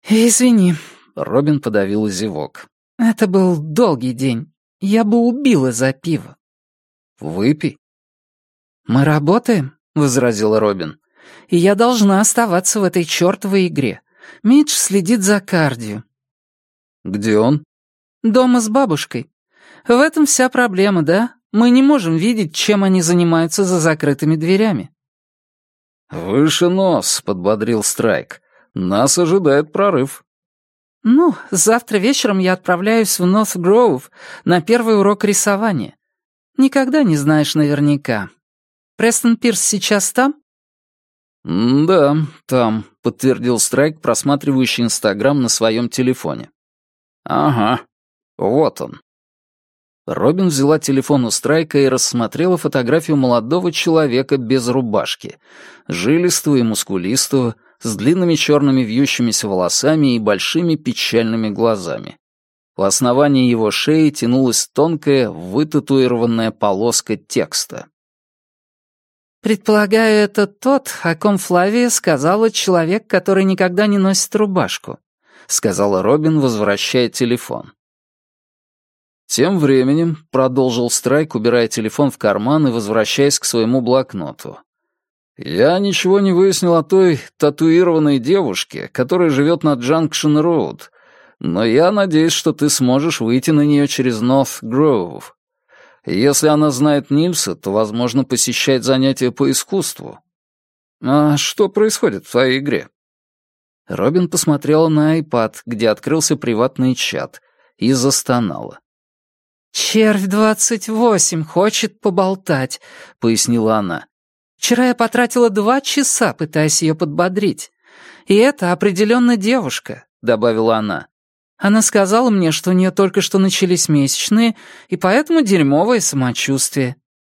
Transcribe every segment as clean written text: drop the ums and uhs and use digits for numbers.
«Извини», — Робин подавил зевок. «Это был долгий день. Я бы убил из-за пива». «Выпей». «Мы работаем», — возразил Робин. «И я должна оставаться в этой чёртовой игре. Мидж следит за Кардио». «Где он?» «Дома с бабушкой. В этом вся проблема, да? Мы не можем видеть, чем они занимаются за закрытыми дверями». «Выше нос», — подбодрил Страйк. «Нас ожидает прорыв». «Ну, завтра вечером я отправляюсь в Норт-Гроув на первый урок рисования. Никогда не знаешь наверняка. Престон Пирс сейчас там?» «Да, там», — подтвердил Страйк, просматривающий Инстаграм на своем телефоне. «Ага, вот он». Робин взяла телефон у Страйка и рассмотрела фотографию молодого человека без рубашки, жилистого и мускулистого, с длинными черными вьющимися волосами и большими печальными глазами. У основания его шеи тянулась тонкая, вытатуированная полоска текста. «Предполагаю, это тот, о ком Флавия сказала человек, который никогда не носит рубашку», — сказала Робин, возвращая телефон. «Тем временем», — продолжил Страйк, убирая телефон в карман и возвращаясь к своему блокноту, «я ничего не выяснил о той татуированной девушке, которая живет на Джанкшн-Роуд, но я надеюсь, что ты сможешь выйти на нее через Норт-Гроув. Если она знает Нильса, то, возможно, посещает занятия по искусству. А что происходит в твоей игре?» Робин посмотрела на iPad, где открылся приватный чат, и застонала. «Червь-28 хочет поболтать», — пояснила она. «Вчера я потратила 2 часа, пытаясь ее подбодрить. И это определенно девушка», — добавила она. «Она сказала мне, что у нее только что начались месячные, и поэтому дерьмовое самочувствие».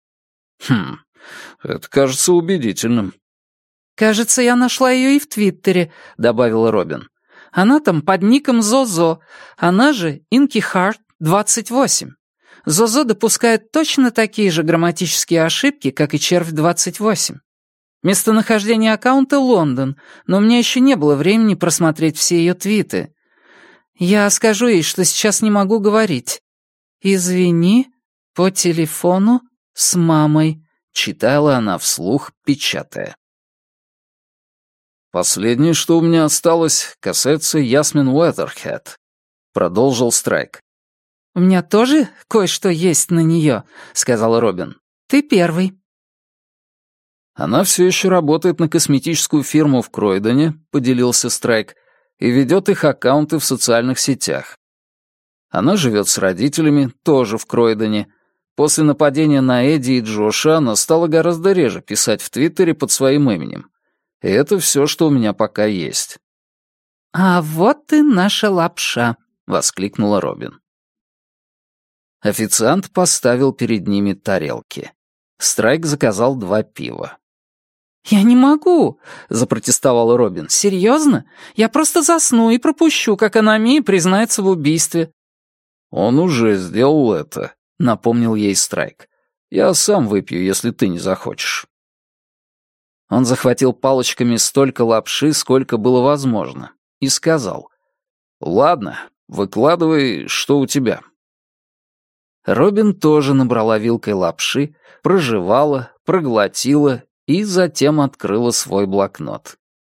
Это кажется убедительным». «Кажется, я нашла ее и в Твиттере», — добавила Робин. «Она там под ником Зозо, она же Инки Харт 28. Зозо допускает точно такие же грамматические ошибки, как и Червь-28. Местонахождение аккаунта — Лондон, но у меня еще не было времени просмотреть все ее твиты. Я скажу ей, что сейчас не могу говорить. «Извини, по телефону с мамой», — читала она вслух, печатая. «Последнее, что у меня осталось, касается Ясмин Уэтерхед», — продолжил Страйк. «У меня тоже кое-что есть на нее», — сказала Робин. «Ты первый». «Она все еще работает на косметическую фирму в Кройдоне», — поделился Страйк, «и ведет их аккаунты в социальных сетях. Она живет с родителями, тоже в Кройдоне. После нападения на Эдди и Джоша она стала гораздо реже писать в Твиттере под своим именем. И это все, что у меня пока есть». «А вот и наша лапша», — воскликнула Робин. Официант поставил перед ними тарелки. Страйк заказал 2 пива. «Я не могу», — запротестовала Робин. «Серьезно? Я просто засну и пропущу, как Анами признается в убийстве». «Он уже сделал это», — напомнил ей Страйк. «Я сам выпью, если ты не захочешь». Он захватил палочками столько лапши, сколько было возможно, и сказал: «Ладно, выкладывай, что у тебя». Робин тоже набрала вилкой лапши, прожевала, проглотила и затем открыла свой блокнот.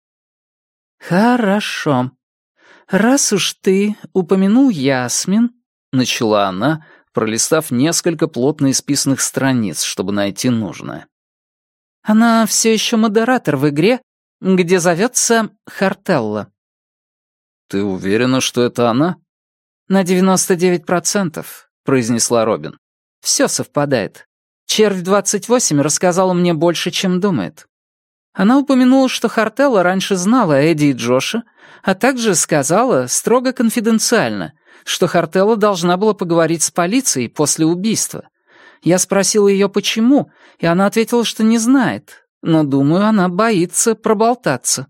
«Хорошо. Раз уж ты упомянул Ясмин», — начала она, пролистав несколько плотно исписанных страниц, чтобы найти нужное. «Она все еще модератор в игре, где зовется Хартелла». «Ты уверена, что это она?» «На 99%, — произнесла Робин. «Все совпадает. Червь-28 рассказала мне больше, чем думает. Она упомянула, что Хартелла раньше знала Эдди и Джоша, а также сказала, строго конфиденциально, что Хартелла должна была поговорить с полицией после убийства. Я спросила ее, почему, и она ответила, что не знает, но, думаю, она боится проболтаться».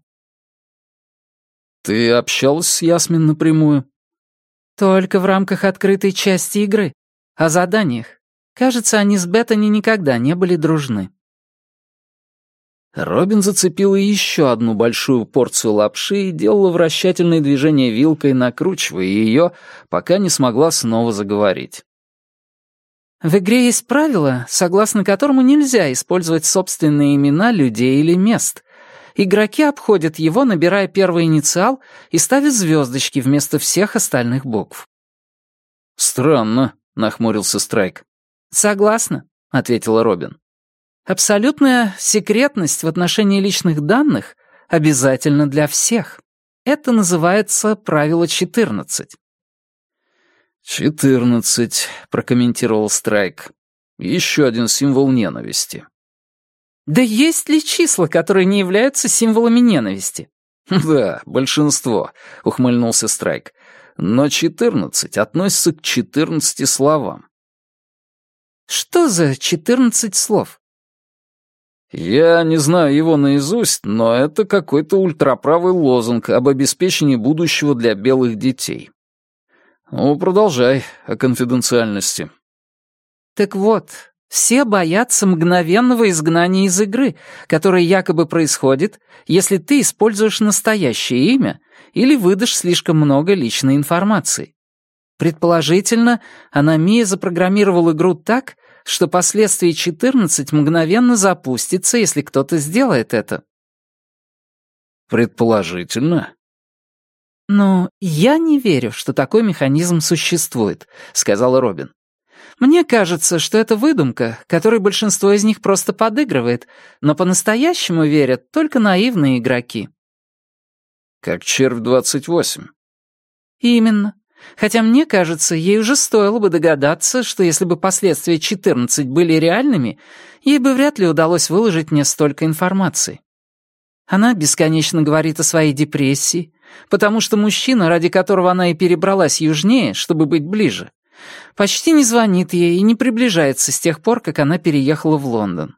«Ты общалась с Ясмин напрямую?» «Только в рамках открытой части игры. О заданиях. Кажется, они с Беттани никогда не были дружны». Робин зацепила еще одну большую порцию лапши и делала вращательные движения вилкой, накручивая ее, пока не смогла снова заговорить. В игре есть правило, согласно которому нельзя использовать собственные имена людей или мест. Игроки обходят его, набирая первый инициал и ставят звездочки вместо всех остальных букв. «Странно», — нахмурился Страйк. «Согласна», — ответила Робин. «Абсолютная секретность в отношении личных данных обязательно для всех. Это называется правило 14». «14», — прокомментировал Страйк. «Еще один символ ненависти». Да есть ли числа, которые не являются символами ненависти? «Да, большинство», — ухмыльнулся Страйк. «Но 14 относится к 14 словам». Что за 14 слов? Я не знаю его наизусть, но это какой-то ультраправый лозунг об обеспечении будущего для белых детей. Ну, продолжай о конфиденциальности. Так вот, все боятся мгновенного изгнания из игры, которое якобы происходит, если ты используешь настоящее имя или выдашь слишком много личной информации. Предположительно, Аномия запрограммировал игру так, что последствие 14 мгновенно запустится, если кто-то сделает это. Предположительно? «Но я не верю, что такой механизм существует», — сказала Робин. «Мне кажется, что это выдумка, которой большинство из них просто подыгрывает, но по-настоящему верят только наивные игроки». Как червь 28. «Именно. Хотя мне кажется, ей уже стоило бы догадаться, что если бы последствия 14 были реальными, ей бы вряд ли удалось выложить мне столько информации. Она бесконечно говорит о своей депрессии, потому что мужчина, ради которого она и перебралась южнее, чтобы быть ближе, почти не звонит ей и не приближается с тех пор, как она переехала в Лондон.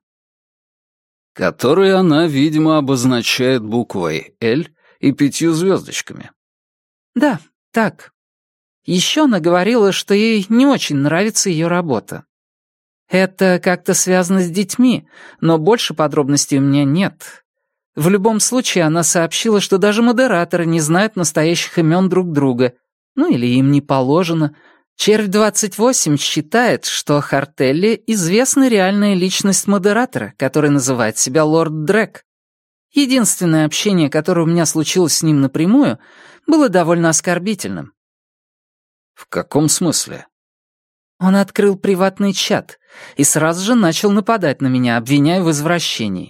Который она, видимо, обозначает буквой «Л» и 5 звездочками. Да, так. Еще она говорила, что ей не очень нравится ее работа. Это как-то связано с детьми, но больше подробностей у меня нет. В любом случае, она сообщила, что даже модераторы не знают настоящих имен друг друга. Ну или им не положено. Червь 28 считает, что Хартелли — известная реальная личность модератора, который называет себя Лорд Дрек. Единственное общение, которое у меня случилось с ним напрямую, было довольно оскорбительным. В каком смысле? Он открыл приватный чат и сразу же начал нападать на меня, обвиняя в извращении.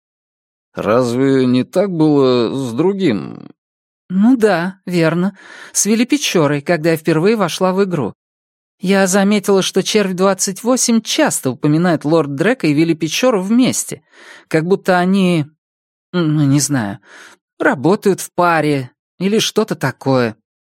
Разве не так было с другим? Ну да, верно. С Вилли Печорой, когда я впервые вошла в игру. Я заметила, что червь 28 часто упоминает Лорд Дрека и Вилли Печору вместе, как будто они, ну не знаю, работают в паре или что-то такое.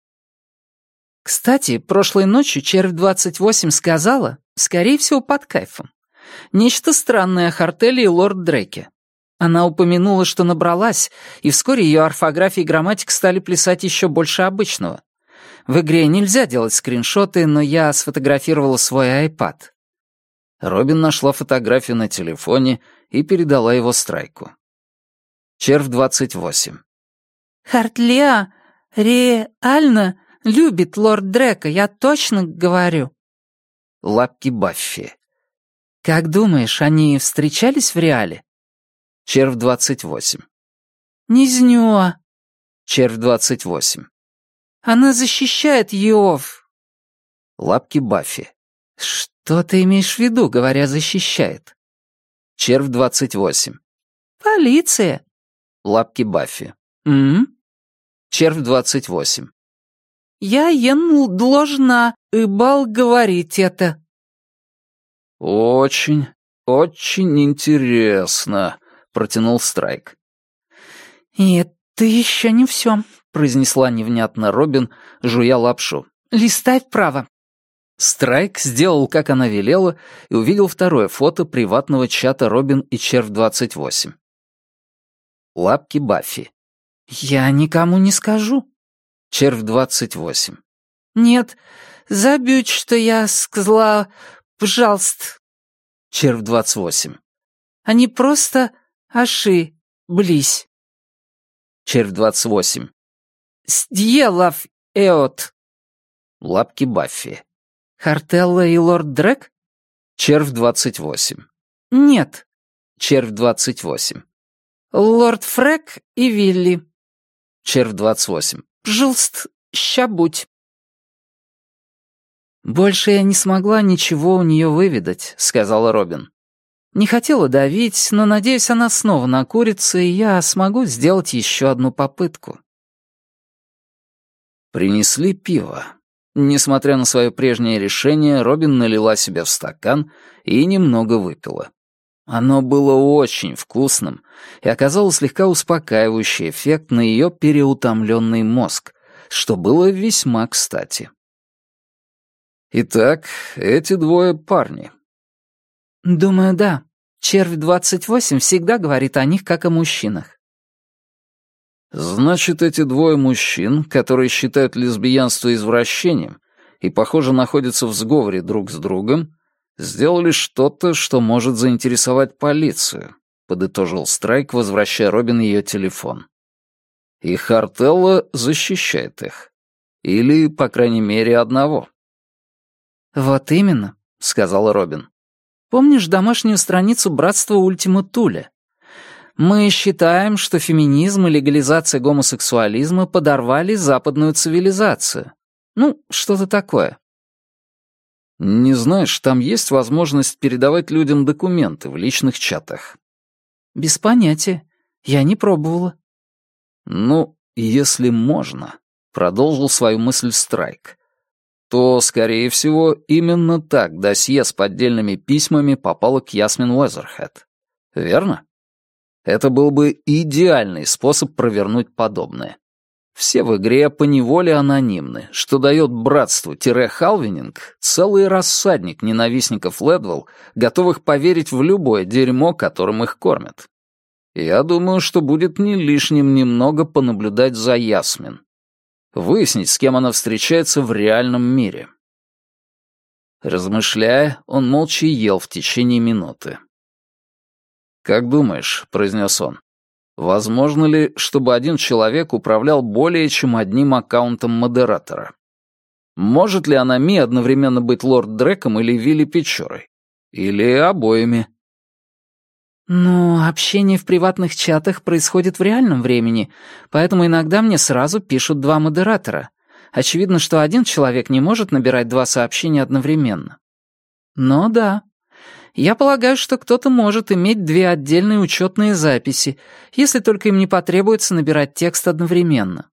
Кстати, прошлой ночью червь 28 сказала, скорее всего, под кайфом, нечто странное о Хартелле и Лорд Дреке. Она упомянула, что набралась, и вскоре ее орфография и грамматика стали плясать еще больше обычного. В игре нельзя делать скриншоты, но я сфотографировала свой iPad. Робин нашла фотографию на телефоне и передала его Страйку. Червь 28. «Хартлеа реально любит Лорд Дрека, я точно говорю». Лапки Баффи. «Как думаешь, они встречались в реале?» Червь 28. «Низнё». Червь 28. «Она защищает Йов». Лапки Баффи. «Что ты имеешь в виду, говоря «защищает»?» Червь 28. «Полиция». Лапки Баффи. Червь 28. «Я ему должна Ибал говорить это». Очень, очень интересно, протянул Страйк. «И это еще не все», — произнесла невнятно Робин, жуя лапшу. «Листай вправо». Страйк сделал, как она велела, и увидел второе фото приватного чата Робин и Червь 28. Лапки Баффи. «Я никому не скажу». Червь 28. «Нет, забудь, что я сказала, пожалуйста». Червь 28. Они просто Аши, близь. Червь 28. Сдьелав эот. Лапки Баффи. Хартелла и лорд Дрек? Червь 28. Нет. Червь 28. Лорд Фрек и Вилли. Червь 28. Пжалст, ща будь. «Больше я не смогла ничего у нее выведать», — сказала Робин. «Не хотела давить, но, надеюсь, она снова накурится, и я смогу сделать еще одну попытку». Принесли пиво. Несмотря на свое прежнее решение, Робин налила себе в стакан и немного выпила. Оно было очень вкусным и оказало слегка успокаивающий эффект на ее переутомленный мозг, что было весьма кстати. Итак, эти двое парни. «Думаю, да. Червь 28 всегда говорит о них как о мужчинах». Значит, эти двое мужчин, которые считают лесбиянство извращением и, похоже, находятся в сговоре друг с другом, сделали что-то, что может заинтересовать полицию, подытожил Страйк, возвращая Робин ее телефон. И Хартелла защищает их. Или, по крайней мере, одного. «Вот именно», — сказала Робин. «Помнишь домашнюю страницу братства Ультима Туля? Мы считаем, что феминизм и легализация гомосексуализма подорвали западную цивилизацию. Ну, что-то такое». Не знаешь, там есть возможность передавать людям документы в личных чатах? «Без понятия. Я не пробовала». Ну, если можно, продолжил свою мысль Страйк, то, скорее всего, именно так досье с поддельными письмами попало к Ясмин Уэзерхед. Верно? Это был бы идеальный способ провернуть подобное. Все в игре поневоле анонимны, что дает братству-халвининг целый рассадник ненавистников Лэдвелл, готовых поверить в любое дерьмо, которым их кормят. Я думаю, что будет не лишним немного понаблюдать за Ясмин. Выяснить, с кем она встречается в реальном мире. Размышляя, он молча ел в течение минуты. «Как думаешь», — произнес он, — «возможно ли, чтобы один человек управлял более чем одним аккаунтом модератора? Может ли Анами одновременно быть лорд Дреком или Вилли Печорой? Или обоими?» «Ну, общение в приватных чатах происходит в реальном времени, поэтому иногда мне сразу пишут два модератора. Очевидно, что один человек не может набирать два сообщения одновременно. Но да, я полагаю, что кто-то может иметь две отдельные учетные записи, если только им не потребуется набирать текст одновременно».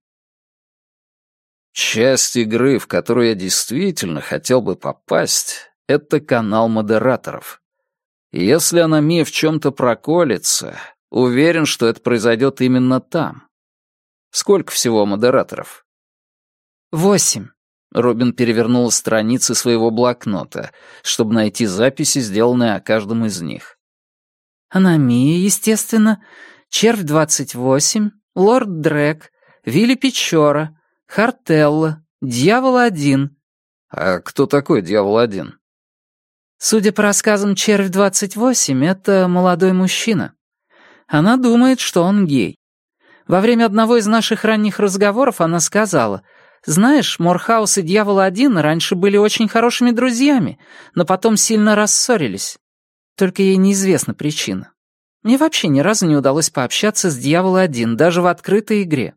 Часть игры, в которую я действительно хотел бы попасть, — это канал модераторов. Если Анами в чем-то проколется, уверен, что это произойдет именно там. Сколько всего модераторов? 8. Робин перевернула страницы своего блокнота, чтобы найти записи, сделанные о каждом из них. Анами, естественно, Червь 28, Лорд Дрек, Вилли Печора, Хартелла, Дьявол-1. А кто такой Дьявол-1? Судя по рассказам Червь 28, это молодой мужчина. Она думает, что он гей. Во время одного из наших ранних разговоров она сказала: «Знаешь, Морхаус и Дьявол-1 раньше были очень хорошими друзьями, но потом сильно рассорились. Только ей неизвестна причина. Мне вообще ни разу не удалось пообщаться с Дьявол-1, даже в открытой игре».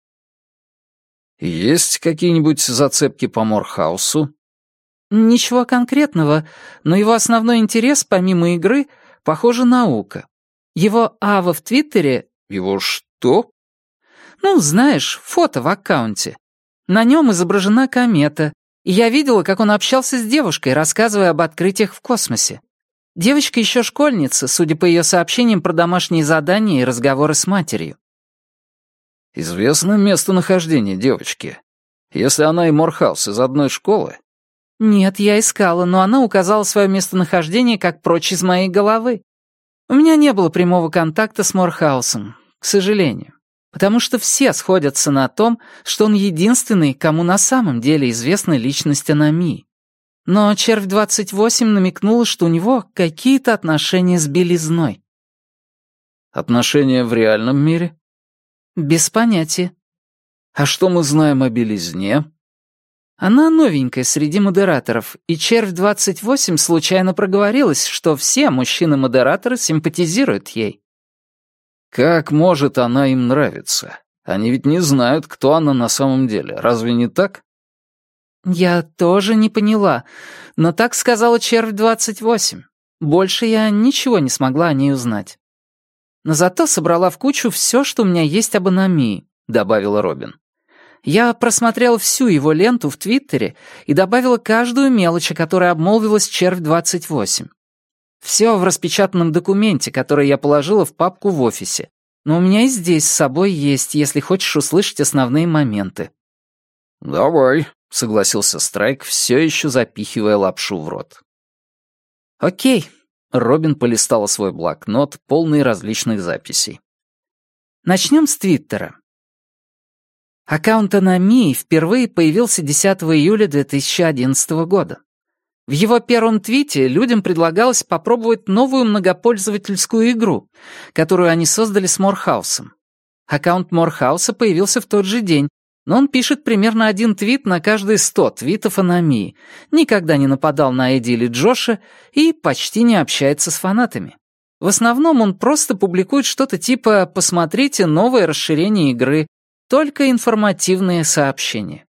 Есть какие-нибудь зацепки по Морхаусу? Ничего конкретного, но его основной интерес, помимо игры, похоже, наука. Его ава в Твиттере... Его что? Ну, знаешь, фото в аккаунте. На нем изображена комета, и я видела, как он общался с девушкой, рассказывая об открытиях в космосе. Девочка еще школьница, судя по ее сообщениям про домашние задания и разговоры с матерью. Известно местонахождение девочки. Если она и Морхаус из одной школы... Нет, я искала, но она указала свое местонахождение как прочь из моей головы. У меня не было прямого контакта с Морхаусом, к сожалению, потому что все сходятся на том, что он единственный, кому на самом деле известна личность Анами. Но Червь 28 намекнула, что у него какие-то отношения с белизной. Отношения в реальном мире? Без понятия. А что мы знаем о белизне? Она новенькая среди модераторов, и Червь-28 случайно проговорилась, что все мужчины-модераторы симпатизируют ей. Как может она им нравиться? Они ведь не знают, кто она на самом деле. Разве не так? Я тоже не поняла, но так сказала Червь-28. Больше я ничего не смогла о ней узнать. Но зато собрала в кучу все, что у меня есть об Аномии, добавила Робин. Я просмотрела всю его ленту в Твиттере и добавила каждую мелочь, о которой обмолвилась Червь-28. Все в распечатанном документе, который я положила в папку в офисе. Но у меня и здесь с собой есть, если хочешь услышать основные моменты. «Давай», — согласился Страйк, все еще запихивая лапшу в рот. «Окей». Робин полистала свой блокнот, полный различных записей. Начнем с Твиттера. Аккаунт Аномии впервые появился 10 июля 2011 года. В его первом твите людям предлагалось попробовать новую многопользовательскую игру, которую они создали с Морхаусом. Аккаунт Морхауса появился в тот же день, но он пишет примерно один твит на каждые 100 твитов Аномии, никогда не нападал на Эдди или Джоша и почти не общается с фанатами. В основном он просто публикует что-то типа «посмотрите новое расширение игры», только информативные сообщения.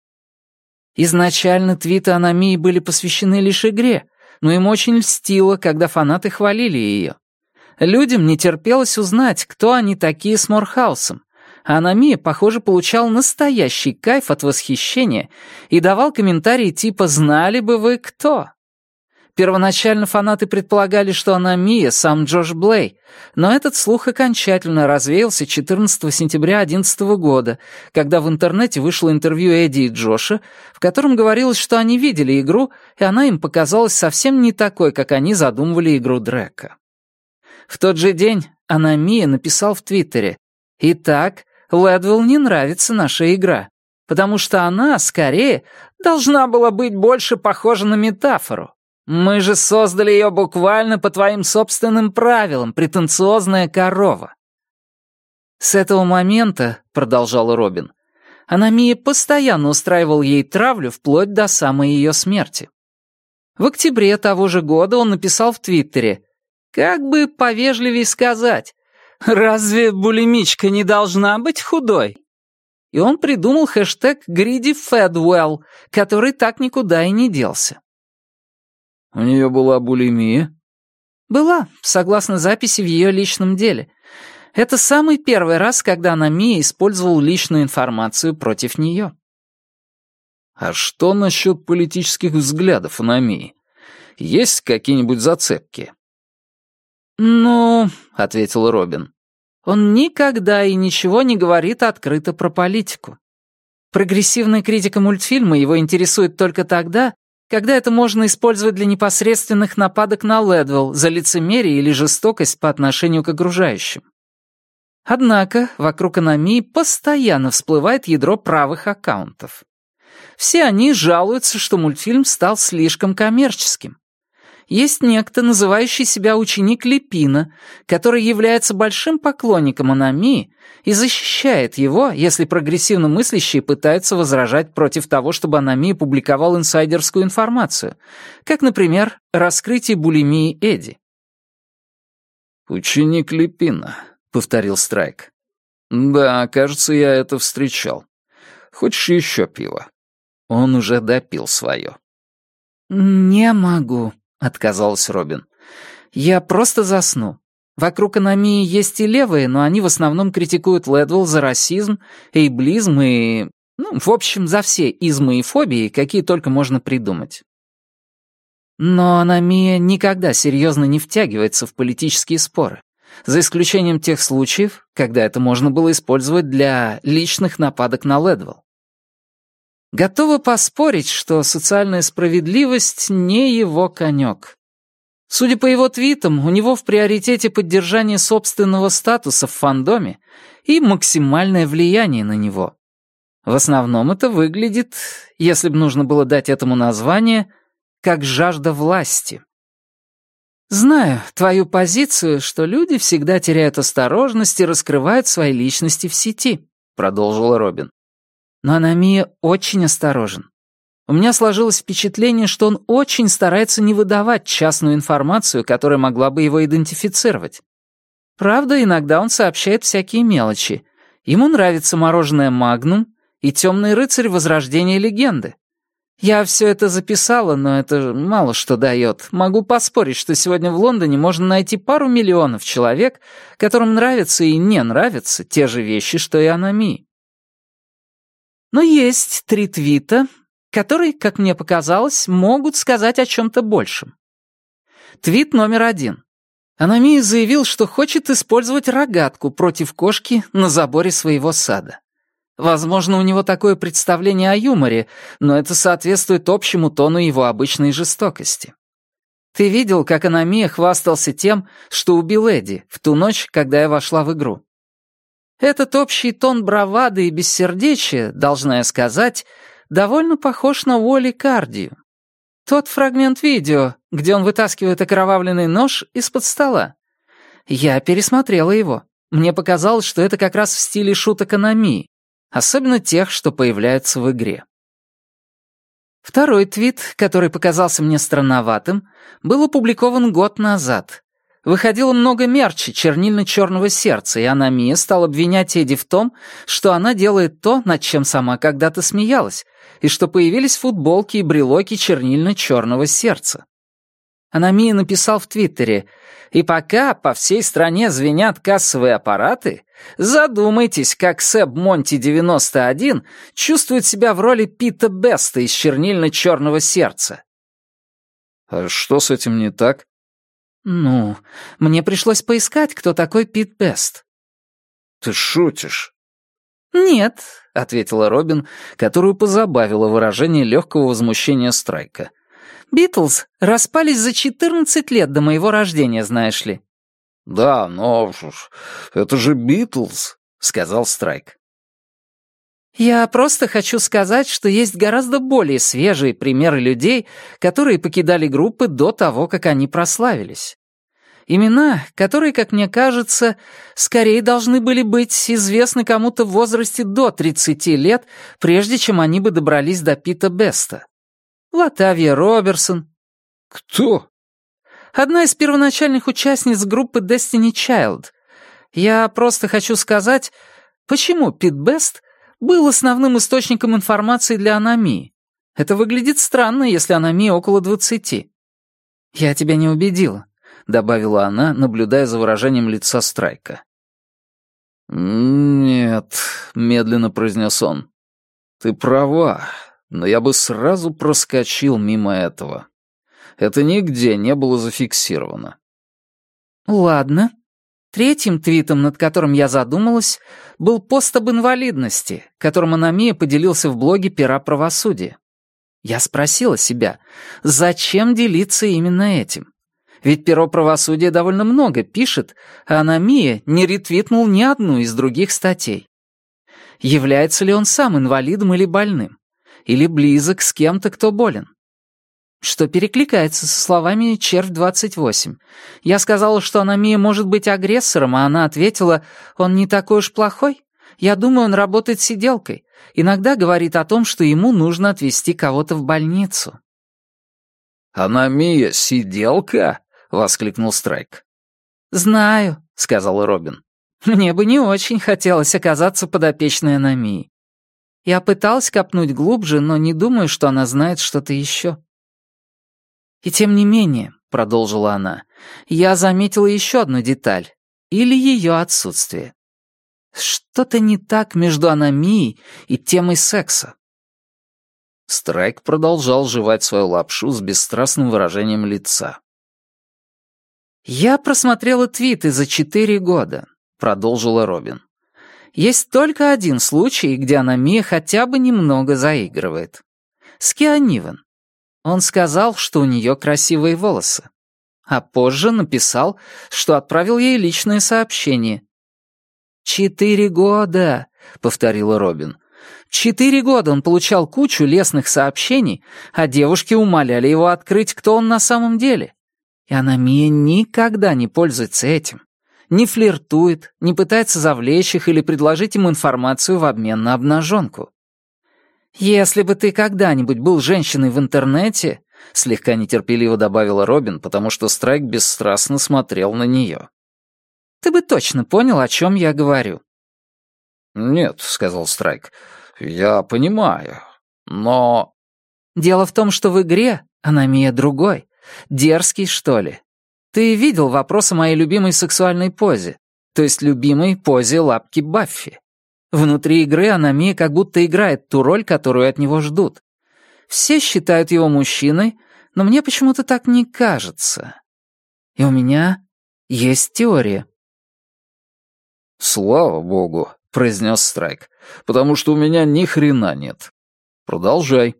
Изначально твиты Аномии были посвящены лишь игре, но им очень льстило, когда фанаты хвалили ее. Людям не терпелось узнать, кто они такие с Морхаусом, а Аномия, похоже, получал настоящий кайф от восхищения и давал комментарии типа «знали бы вы кто?». Первоначально фанаты предполагали, что Аномия — сам Джош Блей, но этот слух окончательно развеялся 14 сентября 2011 года, когда в интернете вышло интервью Эдди и Джоша, в котором говорилось, что они видели игру, и она им показалась совсем не такой, как они задумывали игру Дрека. В тот же день Аномия написал в Твиттере: «Итак, Лэдвелл не нравится наша игра, потому что она, скорее, должна была быть больше похожа на метафору. Мы же создали ее буквально по твоим собственным правилам, претенциозная корова». С этого момента, продолжала Робин, Аномия постоянно устраивал ей травлю вплоть до самой ее смерти. В октябре того же года он написал в Твиттере: «Как бы повежливее сказать, разве булимичка не должна быть худой?» И он придумал хэштег GreedyFedWell, который так никуда и не делся. «У нее была булимия?» «Была, согласно записи в ее личном деле. Это самый первый раз, когда Аномия использовал личную информацию против нее». «А что насчет политических взглядов Аномии? Есть какие-нибудь зацепки?» «Ну», — ответил Робин, — «он никогда и ничего не говорит открыто про политику. Прогрессивная критика мультфильма его интересует только тогда, когда это можно использовать для непосредственных нападок на Лэдвелл за лицемерие или жестокость по отношению к окружающим. Однако вокруг Аномии постоянно всплывает ядро правых аккаунтов. Все они жалуются, что мультфильм стал слишком коммерческим. Есть некто, называющий себя ученик Лепина, который является большим поклонником Аномии и защищает его, если прогрессивно мыслящие пытаются возражать против того, чтобы Аномия публиковал инсайдерскую информацию, как, например, раскрытие булимии Эдди. «Ученик Лепина», — повторил Страйк. «Да, кажется, я это встречал. Хочешь еще пива?» Он уже допил свое. «Не могу», — отказалась Робин. «Я просто засну. Вокруг Аномии есть и левые, но они в основном критикуют Лэдвелл за расизм, эйблизм и... в общем, за все измы и фобии, какие только можно придумать. Но Аномия никогда серьезно не втягивается в политические споры, за исключением тех случаев, когда это можно было использовать для личных нападок на Лэдвелл. Готова поспорить, что социальная справедливость не его конек. Судя по его твитам, у него в приоритете поддержание собственного статуса в фандоме и максимальное влияние на него. В основном это выглядит, если бы нужно было дать этому название, как жажда власти. «Знаю твою позицию, что люди всегда теряют осторожность и раскрывают свои личности в сети», — продолжила Робин. «Но Анамия очень осторожен. У меня сложилось впечатление, что он очень старается не выдавать частную информацию, которая могла бы его идентифицировать. Правда, иногда он сообщает всякие мелочи. Ему нравится мороженое «Магнум» и «Темный рыцарь. Возрождение легенды». Я все это записала, но это мало что дает. Могу поспорить, что сегодня в Лондоне можно найти пару миллионов человек, которым нравятся и не нравятся те же вещи, что и Анамии. Но есть 3 твита, которые, как мне показалось, могут сказать о чем-то большем. Твит номер 1. Анамия заявил, что хочет использовать рогатку против кошки на заборе своего сада. Возможно, у него такое представление о юморе, но это соответствует общему тону его обычной жестокости. Ты видел, как Анамия хвастался тем, что убил Эдди в ту ночь, когда я вошла в игру? Этот общий тон бравады и бессердечия, должна я сказать, довольно похож на Уолли Кардию. Тот фрагмент видео, где он вытаскивает окровавленный нож из-под стола. Я пересмотрела его. Мне показалось, что это как раз в стиле шуток Анамии, особенно тех, что появляются в игре. Второй твит, который показался мне странноватым, был опубликован год назад. Выходило много мерча чернильно-черного сердца, и Анамия стал обвинять Эдди в том, что она делает то, над чем сама когда-то смеялась, и что появились футболки и брелоки чернильно-черного сердца. Анамия написал в Твиттере: «И пока по всей стране звенят кассовые аппараты, задумайтесь, как Сэб Монти 91 чувствует себя в роли Пита Беста из чернильно-черного сердца». А что с этим не так? Ну, мне пришлось поискать, кто такой Пит Бест. Ты шутишь? «Нет», — ответила Робин, которую позабавило выражение легкого возмущения Страйка. «Битлз распались за 14 лет до моего рождения, знаешь ли». «Да, но это же Битлз», — сказал Страйк. «Я просто хочу сказать, что есть гораздо более свежие примеры людей, которые покидали группы до того, как они прославились. Имена, которые, как мне кажется, скорее должны были быть известны кому-то в возрасте до 30 лет, прежде чем они бы добрались до Пита Беста. Латавия Роберсон». «Кто?» «Одна из первоначальных участниц группы Destiny Child. Я просто хочу сказать, почему Пит Бест был основным источником информации для Анамии. Это выглядит странно, если Анамии около 20. Я тебя не убедила», — добавила она, наблюдая за выражением лица Страйка. «Нет», — медленно произнес он. «Ты права, но я бы сразу проскочил мимо этого. Это нигде не было зафиксировано». «Ладно». Третьим твитом, над которым я задумалась, был пост об инвалидности, которым Анамия поделился в блоге «Пера правосудия». Я спросила себя, зачем делиться именно этим? Ведь «Перо правосудия» довольно много пишет, а Анамия не ретвитнул ни одну из других статей. Является ли он сам инвалидом или больным? Или близок с кем-то, кто болен? Что перекликается со словами «Червь-28». Я сказала, что Анамия может быть агрессором, а она ответила: «Он не такой уж плохой. Я думаю, он работает сиделкой. Иногда говорит о том, что ему нужно отвезти кого-то в больницу». «Анамия сиделка?» — воскликнул Страйк. «Знаю», — сказала Робин. «Мне бы не очень хотелось оказаться подопечной Анамии. Я пыталась копнуть глубже, но не думаю, что она знает что-то еще». «И тем не менее», — продолжила она, — «я заметила еще одну деталь, или ее отсутствие. Что-то не так между Анамией и темой секса». Страйк продолжал жевать свою лапшу с бесстрастным выражением лица. «Я просмотрела твиты за 4 года», — продолжила Робин. «Есть только один случай, где Анамия хотя бы немного заигрывает. С Кианивен. Он сказал, что у нее красивые волосы. А позже написал, что отправил ей личное сообщение. 4 года», — повторила Робин. 4 года он получал кучу лестных сообщений, а девушки умоляли его открыть, кто он на самом деле. И Анамия никогда не пользуется этим. Не флиртует, не пытается завлечь их или предложить им информацию в обмен на обнаженку. «Если бы ты когда-нибудь был женщиной в интернете», — слегка нетерпеливо добавила Робин, потому что Страйк бесстрастно смотрел на нее, «ты бы точно понял, о чем я говорю». «Нет», — сказал Страйк, — «я понимаю, но...» «Дело в том, что в игре Анамия другой. Дерзкий, что ли. Ты видел вопрос о моей любимой сексуальной позе, то есть любимой позе лапки Баффи. Внутри игры Анамия как будто играет ту роль, которую от него ждут. Все считают его мужчиной, но мне почему-то так не кажется. И у меня есть теория». «Слава богу», — произнес Страйк, — «потому что у меня ни хрена нет. Продолжай».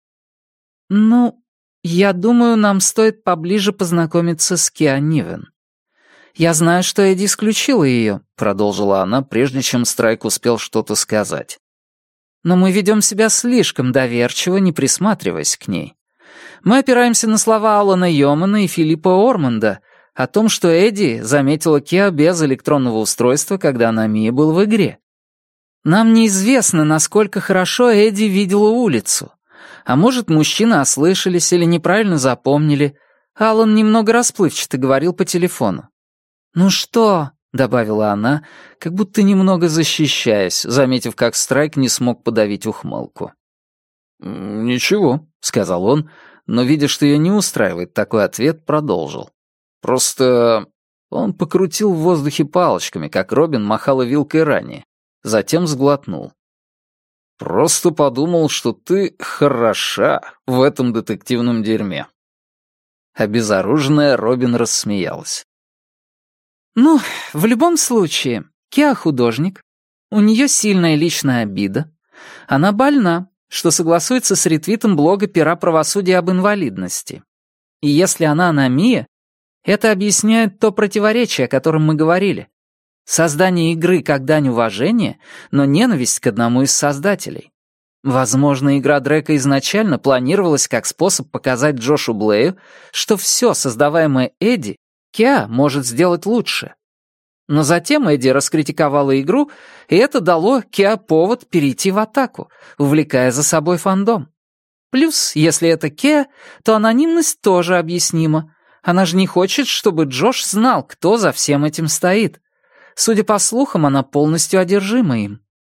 «Ну, я думаю, нам стоит поближе познакомиться с Киа Нивен. Я знаю, что Эдди исключила ее», — продолжила она, прежде чем Страйк успел что-то сказать. «Но мы ведем себя слишком доверчиво, не присматриваясь к ней. Мы опираемся на слова Алана Йомана и Филиппа Орманда о том, что Эдди заметила Киа без электронного устройства, когда Анамия был в игре. Нам неизвестно, насколько хорошо Эдди видела улицу. А может, мужчины ослышались или неправильно запомнили. Алан немного расплывчато говорил по телефону. «Ну что?» — добавила она, как будто немного защищаясь, заметив, как Страйк не смог подавить ухмылку. «Ничего», — сказал он, но, видя, что ее не устраивает такой ответ, продолжил. «Просто...» Он покрутил в воздухе палочками, как Робин махала вилкой ранее, затем сглотнул. «Просто подумал, что ты хороша в этом детективном дерьме». Обезоруженная Робин рассмеялась. «Ну, в любом случае, Киа художник, у нее сильная личная обида, она больна, что согласуется с ретвитом блога «Пера правосудия об инвалидности». И если она Анамия, это объясняет то противоречие, о котором мы говорили. Создание игры как дань уважения, но ненависть к одному из создателей. Возможно, игра Дрека изначально планировалась как способ показать Джошу Блею, что все, создаваемое Эдди, Киа может сделать лучше. Но затем Эдди раскритиковала игру, и это дало Киа повод перейти в атаку, увлекая за собой фандом. Плюс, если это Киа, то анонимность тоже объяснима. Она же не хочет, чтобы Джош знал, кто за всем этим стоит. Судя по слухам, она полностью одержима им.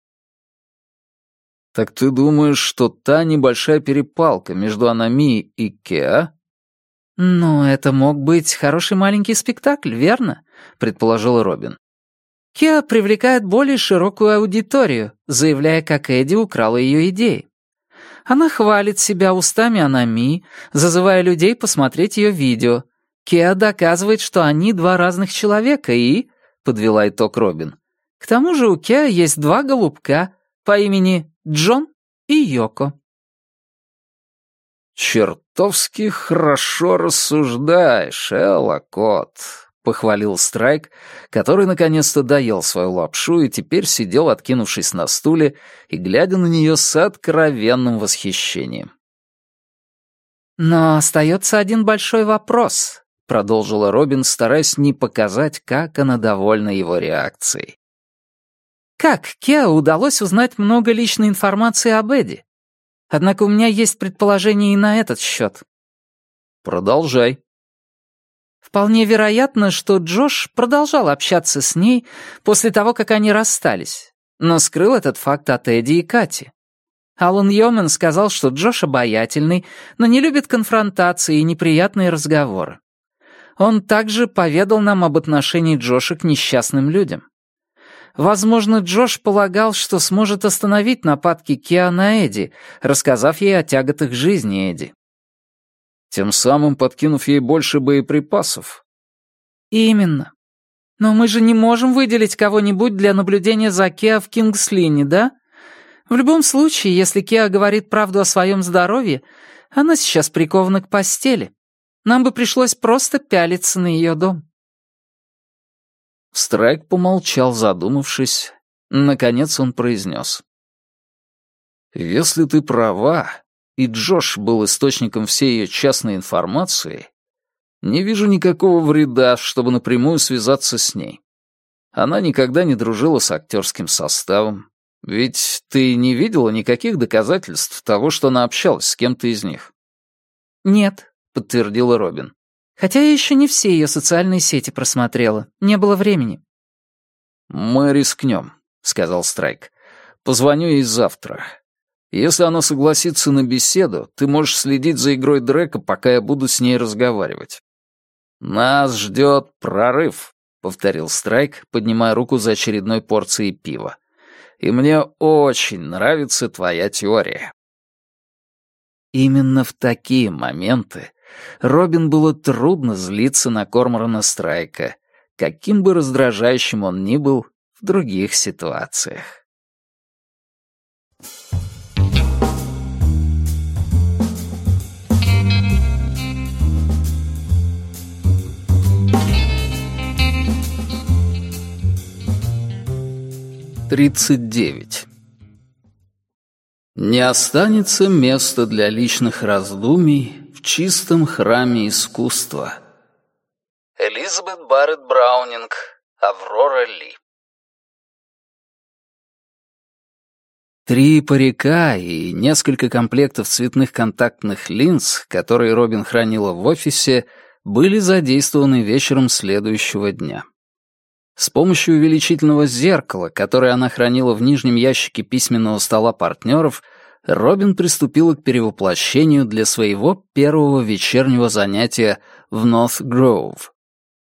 «Так ты думаешь, что та небольшая перепалка между Анамией и Киа...» «Ну, это мог быть хороший маленький спектакль, верно?» — предположил Робин. Киа привлекает более широкую аудиторию, заявляя, как Эдди украла ее идеи. Она хвалит себя устами Анамии, зазывая людей посмотреть ее видео. Киа доказывает, что они два разных человека и... — подвела итог Робин. К тому же у Киа есть два голубка по имени Джон и Йоко. «Чертовски хорошо рассуждаешь, Лакот», — похвалил Страйк, который наконец-то доел свою лапшу и теперь сидел, откинувшись на стуле и глядя на нее с откровенным восхищением. «Но остается один большой вопрос», — продолжила Робин, стараясь не показать, как она довольна его реакцией. «Как Киа удалось узнать много личной информации об Эдди? Однако у меня есть предположение и на этот счет». «Продолжай». Вполне вероятно, что Джош продолжал общаться с ней после того, как они расстались, но скрыл этот факт от Эдди и Кати. Алан Йомен сказал, что Джош обаятельный, но не любит конфронтации и неприятные разговоры. Он также поведал нам об отношении Джоша к несчастным людям. Возможно, Джош полагал, что сможет остановить нападки Киа на Эдди, рассказав ей о тяготах жизни Эдди. Тем самым подкинув ей больше боеприпасов. Именно. Но мы же не можем выделить кого-нибудь для наблюдения за Киа в Кингслине, да? В любом случае, если Киа говорит правду о своем здоровье, она сейчас прикована к постели. Нам бы пришлось просто пялиться на ее дом. Страйк помолчал, задумавшись. Наконец он произнес. «Если ты права, и Джош был источником всей ее частной информации, Не вижу никакого вреда, чтобы напрямую связаться с ней. Она никогда не дружила с актерским составом. Ведь ты не видела никаких доказательств того, что она общалась с кем-то из них?» «Нет», — подтвердила Робин. «Хотя я еще не все ее социальные сети просмотрела. Не было времени». «Мы рискнем», — сказал Страйк. «Позвоню ей завтра. Если она согласится на беседу, ты можешь следить за игрой Дрека, пока я буду с ней разговаривать». «Нас ждет прорыв», — повторил Страйк, поднимая руку за очередной порцией пива. «И мне очень нравится твоя теория». Именно в такие моменты Робин было трудно злиться на Корморана Страйка, каким бы раздражающим он ни был в других ситуациях. Тридцать 39. Не останется места для личных раздумий в чистом храме искусства. Элизабет Барретт Браунинг, Аврора Ли. 3 парика и несколько комплектов цветных контактных линз, которые Робин хранила в офисе, были задействованы вечером следующего дня. С помощью увеличительного зеркала, которое она хранила в нижнем ящике письменного стола партнеров, Робин приступила к перевоплощению для своего первого вечернего занятия в Норт-Гроув.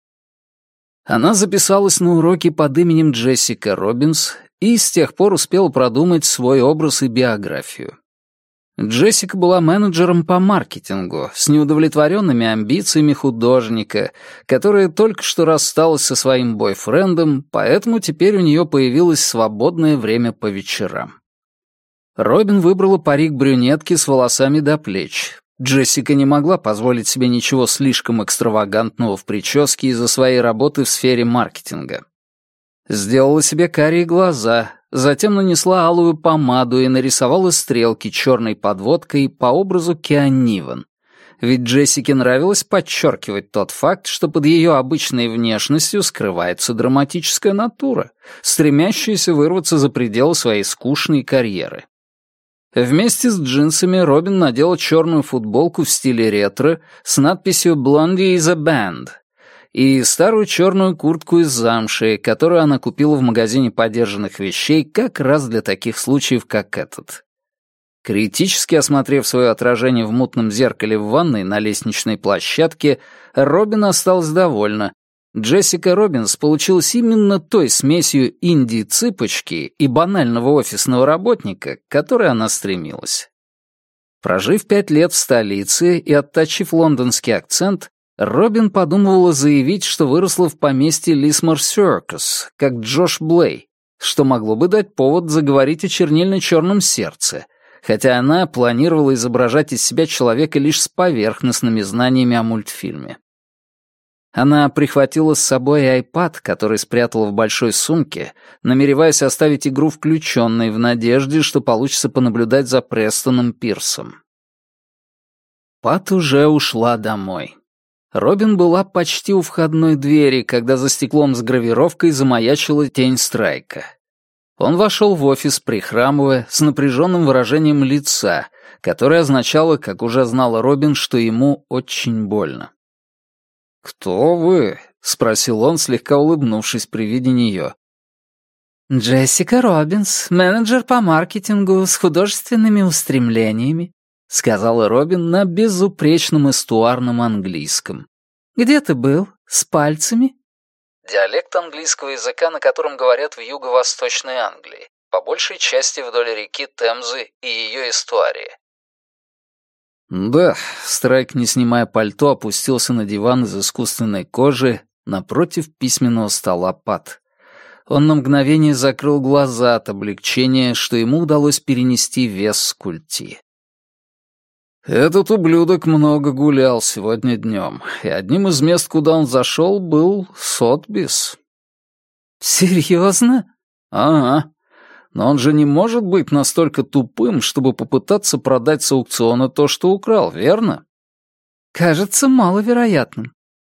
Она записалась на уроки под именем Джессика Робинс и с тех пор успела продумать свой образ и биографию. Джессика была менеджером по маркетингу, с неудовлетворенными амбициями художника, которая только что рассталась со своим бойфрендом, поэтому теперь у нее появилось свободное время по вечерам. Робин выбрала парик брюнетки с волосами до плеч. Джессика не могла позволить себе ничего слишком экстравагантного в прическе из-за своей работы в сфере маркетинга. Сделала себе карие глаза, затем нанесла алую помаду и нарисовала стрелки черной подводкой по образу Киан Нивен. Ведь Джессике нравилось подчеркивать тот факт, что под ее обычной внешностью скрывается драматическая натура, стремящаяся вырваться за пределы своей скучной карьеры. Вместе с джинсами Робин надела черную футболку в стиле ретро с надписью «Blondie is a band» и старую черную куртку из замши, которую она купила в магазине подержанных вещей как раз для таких случаев, как этот. Критически осмотрев свое отражение в мутном зеркале в ванной на лестничной площадке, Робин осталась довольна. Джессика Робинс получилась именно той смесью инди-цыпочки и банального офисного работника, к которой она стремилась. Прожив 5 лет в столице и отточив лондонский акцент, Робин подумывала заявить, что выросла в поместье Lismore Circus, как Джош Блей, что могло бы дать повод заговорить о чернильно-черном сердце, хотя она планировала изображать из себя человека лишь с поверхностными знаниями о мультфильме. Она прихватила с собой iPad, который спрятала в большой сумке, намереваясь оставить игру включенной в надежде, что получится понаблюдать за Престоном Пирсом. Пат уже ушла домой. Робин была почти у входной двери, когда за стеклом с гравировкой замаячила тень Страйка. Он вошел в офис, прихрамывая, с напряженным выражением лица, которое означало, как уже знала Робин, что ему очень больно. «Кто вы?» — спросил он, слегка улыбнувшись при виде нее. «Джессика Робинс, менеджер по маркетингу с художественными устремлениями», — сказала Робин на безупречном эстуарном английском. «Где ты был? С пальцами?» Диалект английского языка, на котором говорят в юго-восточной Англии, по большей части вдоль реки Темзы и ее эстуарии. Да, Страйк, не снимая пальто, опустился на диван из искусственной кожи напротив письменного стола Пат. Он на мгновение закрыл глаза от облегчения, что ему удалось перенести вес с культи. Этот ублюдок много гулял сегодня днем, и одним из мест, куда он зашел, был Сотбис. «Серьезно?» Ага. Но он же не может быть настолько тупым, чтобы попытаться продать с аукциона то, что украл, верно? «Кажется маловероятным».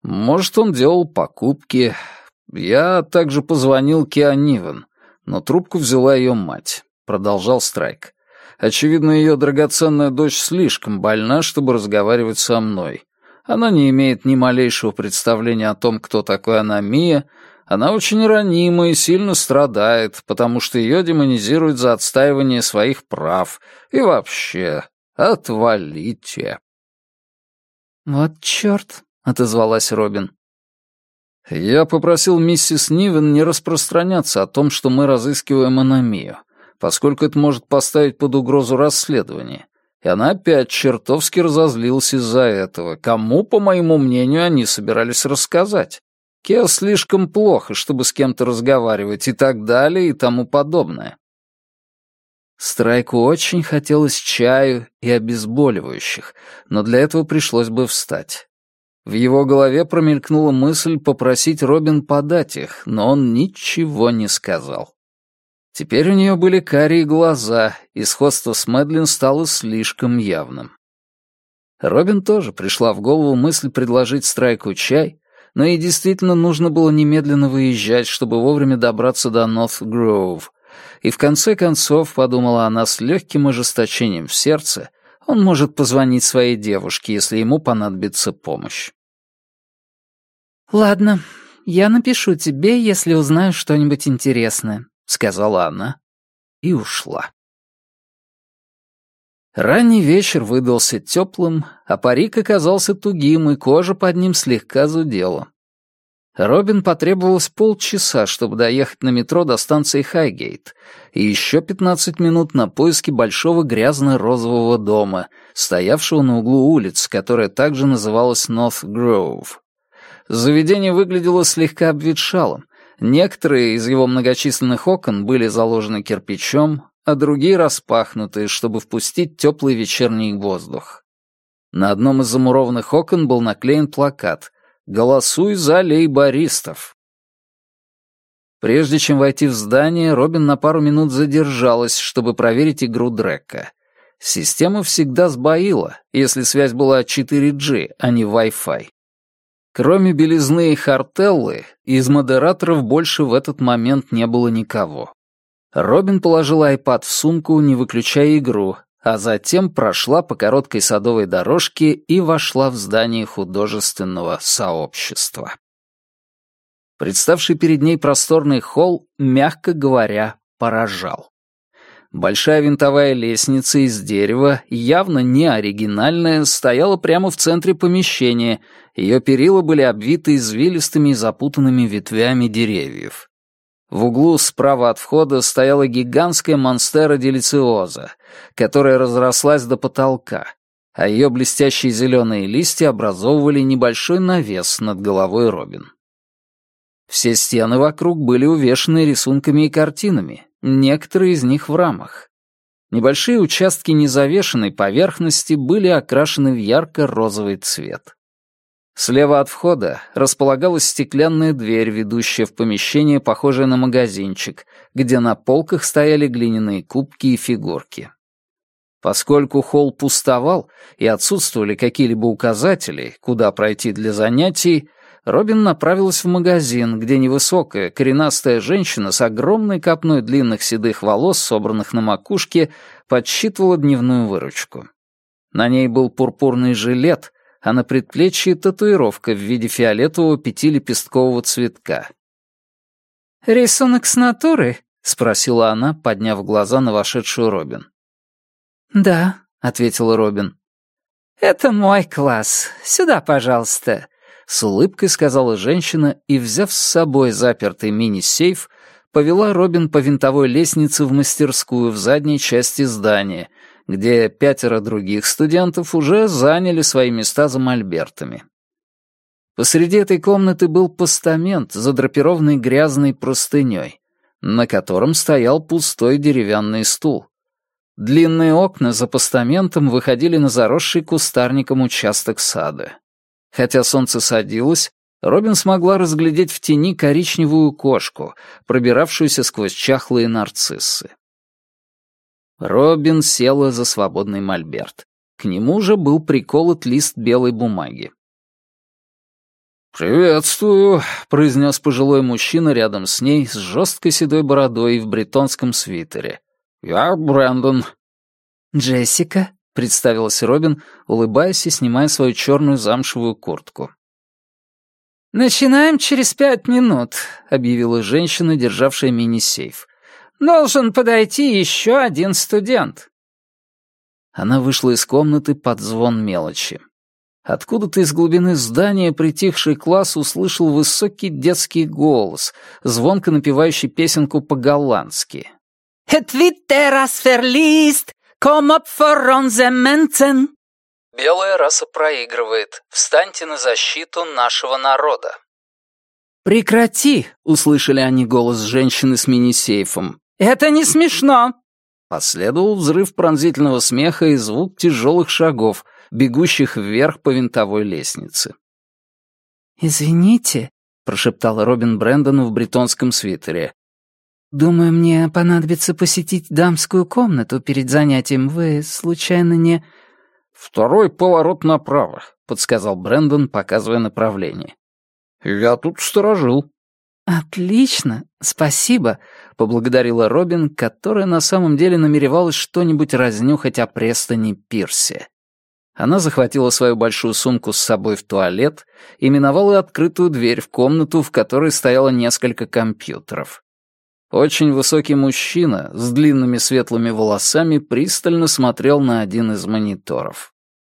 Может, он делал покупки. Я также позвонил Киа Нивен, но трубку взяла ее мать. Продолжал Страйк. Очевидно, ее драгоценная дочь слишком больна, чтобы разговаривать со мной. Она не имеет ни малейшего представления о том, кто такой Аномия. Она очень ранима и сильно страдает, потому что ее демонизируют за отстаивание своих прав. И вообще, отвалите. «Вот черт», — отозвалась Робин. Я попросил миссис Нивен не распространяться о том, что мы разыскиваем Аномию, поскольку это может поставить под угрозу расследование. И она опять чертовски разозлилась из-за этого. Кому, по моему мнению, они собирались рассказать? Кеа слишком плохо, чтобы с кем-то разговаривать, и так далее, и тому подобное. Страйку очень хотелось чаю и обезболивающих, но для этого пришлось бы встать. В его голове промелькнула мысль попросить Робин подать их, но он ничего не сказал. Теперь у нее были карие глаза, и сходство с Мэдлин стало слишком явным. Робин тоже пришла в голову мысль предложить Страйку чай, но ей действительно нужно было немедленно выезжать, чтобы вовремя добраться до Норт-Гроув. И в конце концов, подумала она с легким ожесточением в сердце, он может позвонить своей девушке, если ему понадобится помощь. «Ладно, я напишу тебе, если узнаю что-нибудь интересное», — сказала она и ушла. Ранний вечер выдался теплым, а парик оказался тугим, и кожа под ним слегка зудела. Робин потребовалось полчаса, чтобы доехать на метро до станции Хайгейт, и еще 15 минут на поиски большого грязно-розового дома, стоявшего на углу улиц, которая также называлась Норт-Гроув. Заведение выглядело слегка обветшалым. Некоторые из его многочисленных окон были заложены кирпичом, а другие распахнуты, чтобы впустить теплый вечерний воздух. На одном из замурованных окон был наклеен плакат «Голосуй за лейбористов». Прежде чем войти в здание, Робин на пару минут задержалась, чтобы проверить игру Дрека. Система всегда сбоила, если связь была 4G, а не Wi-Fi. Кроме белизны и Хартеллы, из модераторов больше в этот момент не было никого. Робин положила iPad в сумку, не выключая игру, а затем прошла по короткой садовой дорожке и вошла в здание художественного сообщества. Представший перед ней просторный холл, мягко говоря, поражал. Большая винтовая лестница из дерева, явно не оригинальная, стояла прямо в центре помещения, ее перила были обвиты извилистыми и запутанными ветвями деревьев. В углу справа от входа стояла гигантская монстера делициоза, которая разрослась до потолка, а ее блестящие зеленые листья образовывали небольшой навес над головой Робин. Все стены вокруг были увешаны рисунками и картинами, некоторые из них в рамах. Небольшие участки незавешенной поверхности были окрашены в ярко-розовый цвет. Слева от входа располагалась стеклянная дверь, ведущая в помещение, похожее на магазинчик, где на полках стояли глиняные кубки и фигурки. Поскольку холл пустовал и отсутствовали какие-либо указатели, куда пройти для занятий, Робин направилась в магазин, где невысокая, коренастая женщина с огромной копной длинных седых волос, собранных на макушке, подсчитывала дневную выручку. На ней был пурпурный жилет, а на предплечье татуировка в виде фиолетового пятилепесткового цветка. «Рисунок с натуры?» — спросила она, подняв глаза на вошедшую Робин. «Да», — ответила Робин. «Это мой класс. Сюда, пожалуйста», — с улыбкой сказала женщина и, взяв с собой запертый мини-сейф, повела Робин по винтовой лестнице в мастерскую в задней части здания, где 5 других студентов уже заняли свои места за мольбертами. Посреди этой комнаты был постамент, задрапированный грязной простыней, на котором стоял пустой деревянный стул. Длинные окна за постаментом выходили на заросший кустарником участок сада. Хотя солнце садилось, Робин смогла разглядеть в тени коричневую кошку, пробиравшуюся сквозь чахлые нарциссы. Робин села за свободный мольберт. К нему же был приколот лист белой бумаги. «Приветствую», — произнес пожилой мужчина рядом с ней с жесткой седой бородой и в бретонском свитере. «Я Брэндон». «Джессика», — представилась Робин, улыбаясь и снимая свою черную замшевую куртку. «Начинаем через 5 минут», — объявила женщина, державшая мини-сейф. «Должен подойти еще один студент». Она вышла из комнаты под звон мелочи. Откуда-то из глубины здания притихший класс услышал высокий детский голос, звонко напевающий песенку по-голландски. «Et vitteras verliest, komm up for onze mensen». «Белая раса проигрывает. Встаньте на защиту нашего народа». «Прекрати!» — услышали они голос женщины с мини-сейфом. «Это не смешно!» Последовал взрыв пронзительного смеха и звук тяжелых шагов, бегущих вверх по винтовой лестнице. «Извините», — прошептала Робин Брэндону в бретонском свитере. «Думаю, мне понадобится посетить дамскую комнату перед занятием. Вы, случайно, не...» «Второй поворот направо», — подсказал Брэндон, показывая направление. «Я тут сторожил». «Отлично, спасибо», — поблагодарила Робин, которая на самом деле намеревалась что-нибудь разнюхать о Престоне Пирсе. Она захватила свою большую сумку с собой в туалет и миновала открытую дверь в комнату, в которой стояло несколько компьютеров. Очень высокий мужчина с длинными светлыми волосами пристально смотрел на один из мониторов.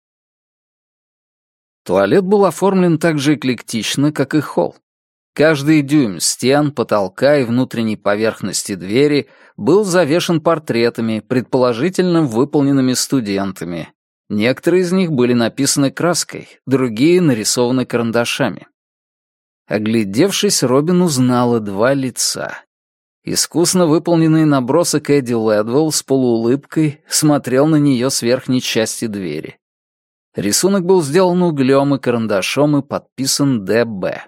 Туалет был оформлен так же эклектично, как и холл. Каждый дюйм стен, потолка и внутренней поверхности двери был завешен портретами, предположительно выполненными студентами. Некоторые из них были написаны краской, другие нарисованы карандашами. Оглядевшись, Робин узнала 2 лица. Искусно выполненный набросок Эдди Лэдвелл с полуулыбкой смотрел на нее с верхней части двери. Рисунок был сделан углем и карандашом и подписан Д.Б.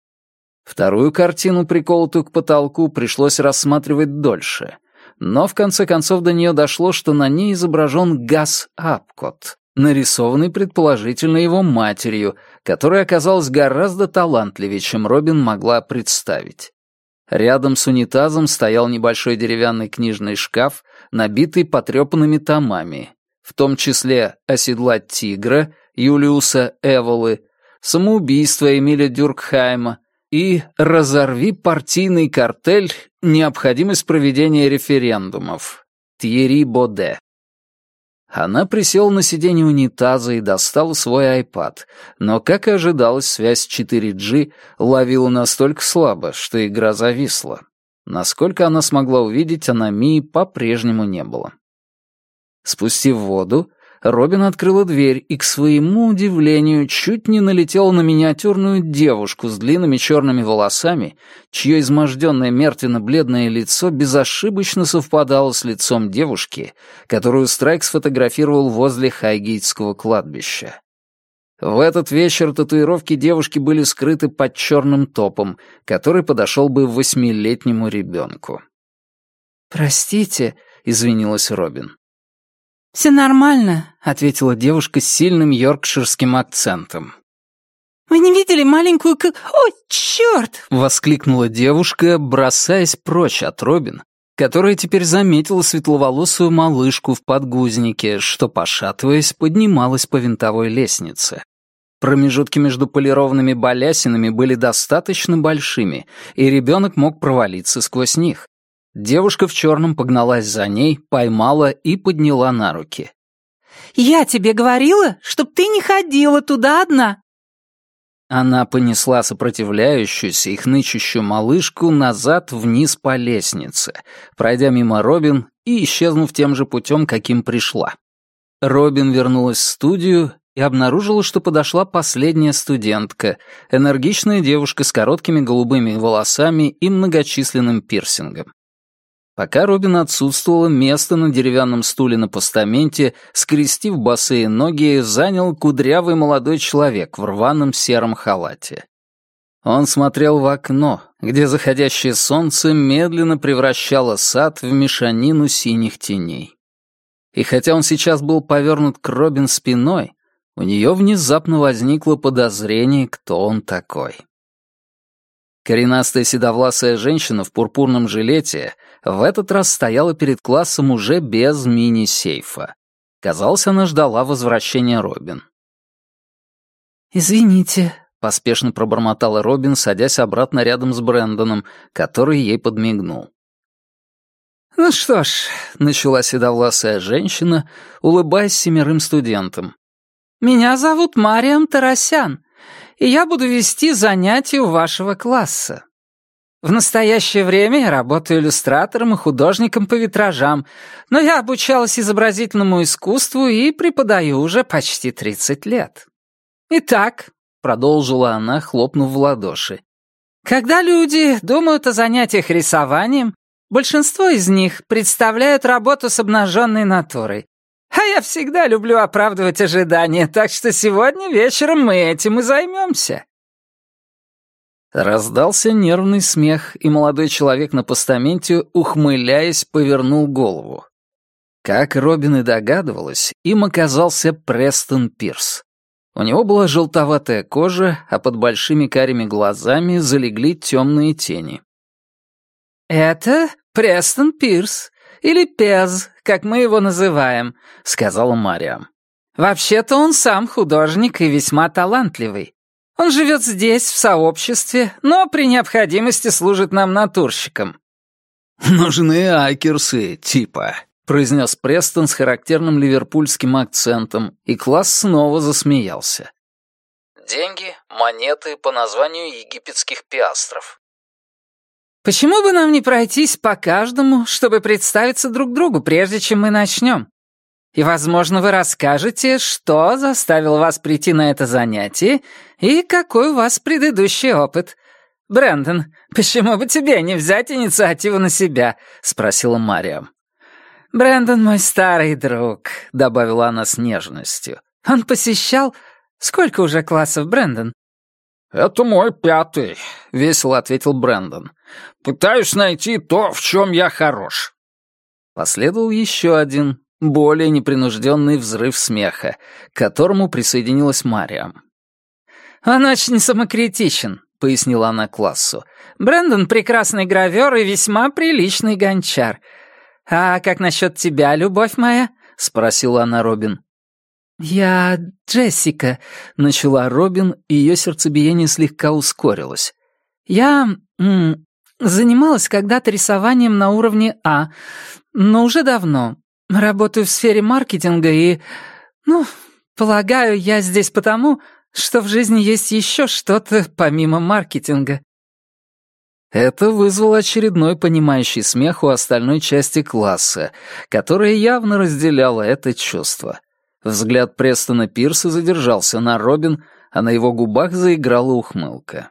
Вторую картину, приколотую к потолку, пришлось рассматривать дольше, но в конце концов до нее дошло, что на ней изображен Газ Апкот, нарисованный предположительно его матерью, которая оказалась гораздо талантливее, чем Робин могла представить. Рядом с унитазом стоял небольшой деревянный книжный шкаф, набитый потрепанными томами, в том числе «Оседлать тигра» Юлиуса Эволы, «Самоубийство» Эмиля Дюркхайма и «Разорви партийный картель. Необходимость проведения референдумов» Тьерри Боде. Она присела на сиденье унитаза и достала свой iPad, но, как и ожидалось, связь 4G ловила настолько слабо, что игра зависла. Насколько она смогла увидеть, аномии по-прежнему не было. Спустив воду, Робин открыла дверь и, к своему удивлению, чуть не налетела на миниатюрную девушку с длинными черными волосами, чье изможденное мертвенно-бледное лицо безошибочно совпадало с лицом девушки, которую Страйк сфотографировал возле Хайгейтского кладбища. В этот вечер татуировки девушки были скрыты под черным топом, который подошел бы 8-летнему ребенку. «Простите», — извинилась Робин. «Все нормально», — ответила девушка с сильным йоркширским акцентом. «Вы не видели маленькую Ой, черт!» — воскликнула девушка, бросаясь прочь от Робин, которая теперь заметила светловолосую малышку в подгузнике, что, пошатываясь, поднималась по винтовой лестнице. Промежутки между полированными балясинами были достаточно большими, и ребенок мог провалиться сквозь них. Девушка в черном погналась за ней, поймала и подняла на руки. «Я тебе говорила, чтоб ты не ходила туда одна!» Она понесла сопротивляющуюся и хнычущую малышку назад вниз по лестнице, пройдя мимо Робин и исчезнув тем же путем, каким пришла. Робин вернулась в студию и обнаружила, что подошла последняя студентка, энергичная девушка с короткими голубыми волосами и многочисленным пирсингом. Пока Робин отсутствовала, место на деревянном стуле на постаменте, скрестив босые ноги, занял кудрявый молодой человек в рваном сером халате. Он смотрел в окно, где заходящее солнце медленно превращало сад в мешанину синих теней. И хотя он сейчас был повернут к Робин спиной, У нее внезапно возникло подозрение, кто он такой. Коренастая седовласая женщина в пурпурном жилете в этот раз стояла перед классом уже без мини-сейфа. Казалось, она ждала возвращения Робин. «Извините», — поспешно пробормотала Робин, садясь обратно рядом с Брэндоном, который ей подмигнул. «Ну что ж», — начала седовласая женщина, улыбаясь 7 студентам. «Меня зовут Мариам Тарасян, и я буду вести занятия у вашего класса. В настоящее время я работаю иллюстратором и художником по витражам, но я обучалась изобразительному искусству и преподаю уже почти 30 лет. Итак», — продолжила она, хлопнув в ладоши, «когда люди думают о занятиях рисованием, большинство из них представляют работу с обнаженной натурой. А я всегда люблю оправдывать ожидания, так что сегодня вечером мы этим и займемся». Раздался нервный смех, и молодой человек на постаменте, ухмыляясь, повернул голову. Как Робин и догадывалась, им оказался Престон Пирс. У него была желтоватая кожа, а под большими карими глазами залегли темные тени. «Это Престон Пирс, или Пез, как мы его называем», — сказала Мариам. «Вообще-то он сам художник и весьма талантливый. Он живет здесь, в сообществе, но при необходимости служит нам натурщиком». «Нужны акерсы, типа», — произнес Престон с характерным ливерпульским акцентом, и класс снова засмеялся. Деньги, монеты по названию египетских пиастров. «Почему бы нам не пройтись по каждому, чтобы представиться друг другу, прежде чем мы начнем? И, возможно, вы расскажете, что заставило вас прийти на это занятие и какой у вас предыдущий опыт. Брэндон, почему бы тебе не взять инициативу на себя?» — спросила Мариам. «Брэндон мой старый друг», — добавила она с нежностью. «Он посещал... Сколько уже классов, Брэндон?» «Это мой 5-й», — весело ответил Брэндон. «Пытаюсь найти то, в чем я хорош». Последовал еще один, более непринужденный взрыв смеха, к которому присоединилась Мариам. «Он очень самокритичен», — пояснила она классу. «Брэндон — прекрасный гравер и весьма приличный гончар. А как насчет тебя, любовь моя?» — спросила она Робин. «Я Джессика», — начала Робин, и ее сердцебиение слегка ускорилось. «Я занималась когда-то рисованием на уровне А, но уже давно. Работаю в сфере маркетинга и... полагаю, я здесь потому, что в жизни есть еще что-то помимо маркетинга». Это вызвало очередной понимающий смех у остальной части класса, которая явно разделяла это чувство. Взгляд Престона Пирса задержался на Робин, а на его губах заиграла ухмылка.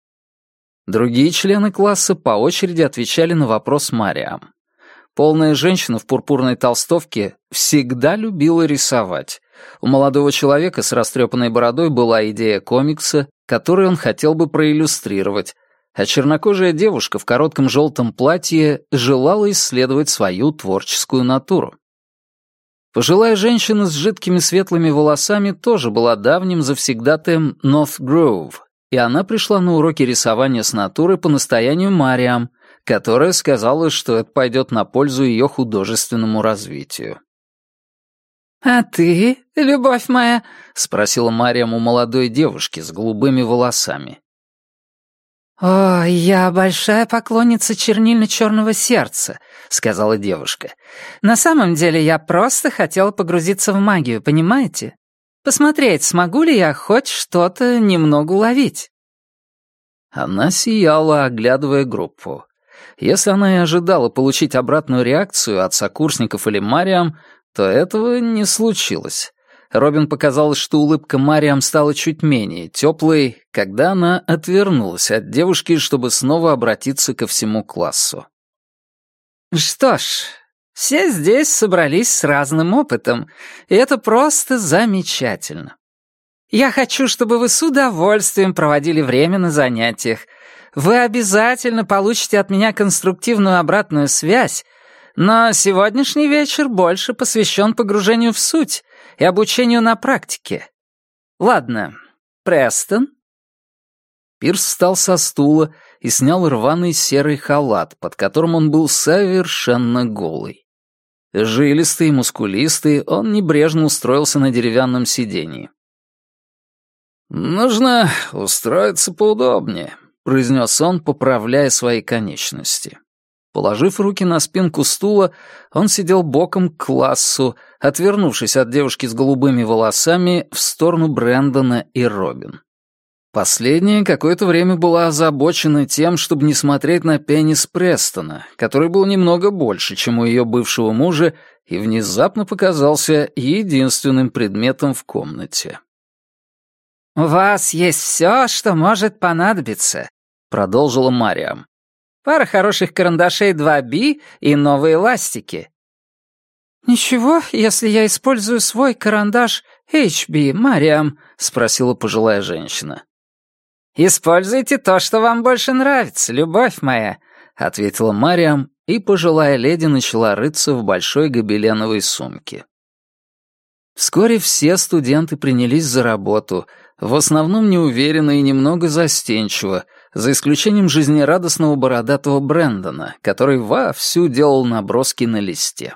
Другие члены класса по очереди отвечали на вопрос Мариам. Полная женщина в пурпурной толстовке всегда любила рисовать. У молодого человека с растрепанной бородой была идея комикса, который он хотел бы проиллюстрировать, а чернокожая девушка в коротком желтом платье желала исследовать свою творческую натуру. Пожилая женщина с жидкими светлыми волосами тоже была давним завсегдатаем North Grove, и она пришла на уроки рисования с натуры по настоянию Мариам, которая сказала, что это пойдет на пользу ее художественному развитию. «А ты, любовь моя?» — спросила Мариам у молодой девушки с голубыми волосами. «О, я большая поклонница чернильно-черного сердца», — сказала девушка. «На самом деле я просто хотела погрузиться в магию, понимаете? Посмотреть, смогу ли я хоть что-то немного уловить». Она сияла, оглядывая группу. Если она и ожидала получить обратную реакцию от сокурсников или Мариам, то этого не случилось. Робин показалось, что улыбка Мариам стала чуть менее теплой, когда она отвернулась от девушки, чтобы снова обратиться ко всему классу. «Что ж, все здесь собрались с разным опытом, и это просто замечательно. Я хочу, чтобы вы с удовольствием проводили время на занятиях. Вы обязательно получите от меня конструктивную обратную связь, но сегодняшний вечер больше посвящен погружению в суть и обучению на практике. Ладно, Престон?» Пирс встал со стула и снял рваный серый халат, под которым он был совершенно голый. Жилистый и мускулистый, он небрежно устроился на деревянном сиденье. «Нужно устроиться поудобнее», — произнес он, поправляя свои конечности. Положив руки на спинку стула, он сидел боком к классу, отвернувшись от девушки с голубыми волосами в сторону Брэндона и Робин. Последняя какое-то время была озабочена тем, чтобы не смотреть на пенис Престона, который был немного больше, чем у ее бывшего мужа, и внезапно показался единственным предметом в комнате. «У вас есть все, что может понадобиться», — продолжила Мариам. «Пара хороших карандашей 2B и новые ластики». «Ничего, если я использую свой карандаш HB, Мариам?» — спросила пожилая женщина. «Используйте то, что вам больше нравится, любовь моя», — ответила Мариам, и пожилая леди начала рыться в большой гобеленовой сумке. Вскоре все студенты принялись за работу, в основном неуверенно и немного застенчиво, за исключением жизнерадостного бородатого Брэндона, который вовсю делал наброски на листе.